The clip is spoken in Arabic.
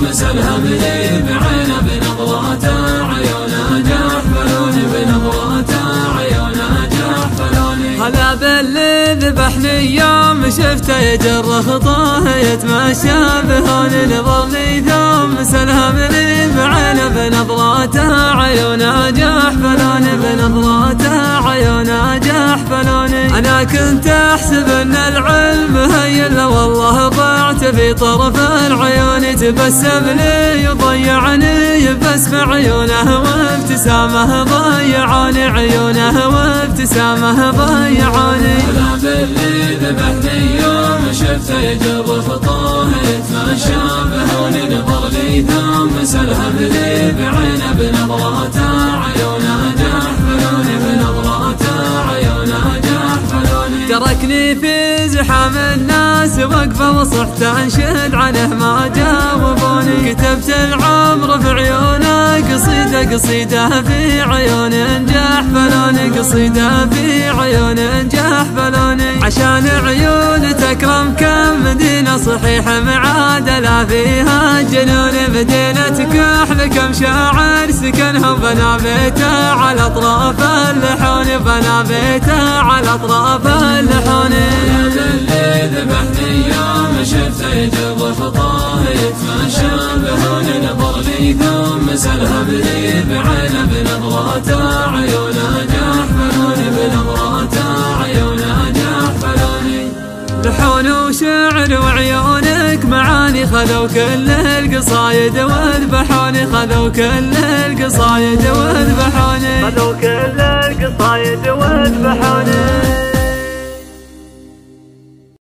مسلها بلي بعينه بنظراته عيونه جحفلوني بنظراته عيونه جحفلوني. هلا باللي ذبحني يوم شفته يجر خطاه يتمشى بهون نظرني ثم مسلها بلي بعينه بنظراته عيونه جحفلوني بنظراته عيونه جحفلوني. انا كنت احسب ان العلم هين والله ضعت في طرف العيون تبسم لي يضيعني بس بعيونه وابتسامه ضيعاني عيونه وابتسامه ضيعاني. هلا باللي ذبحني يوم شفته يجر خطاه يتمشى بهون نظر لي ثم مسلها بلي بعينه بنظراته عيونه جحفلوني بنظراته عيونه جحفلوني. تركني في زحام الناس وقفه وصحت انشد عنه ما جاوبوني. كتبت العمر في عيونه قصيده قصيده في عيون جحفلوني قصيده في عيون جحفلوني. عشان عيون تكرم كم مدينه صحيح معادله فيها جنون. مدينه كحل كم شاعر سكنهم بنا بيته على اطراف اللحون بنا بيته على اطراف اللحون. اللي ذبحني يوم شفته يجر خطاه يتمشى بهون نظر لي ثم مسلها بلي بعينه بنظراته عيونه جحفلوني بنظراته عيونه جحفلوني. لحون وشعر وعيونك معاني خذوا كل القصايد واذبحوني خذوا كل القصايد واذبحوني خذوا كل القصايد واذبحوني.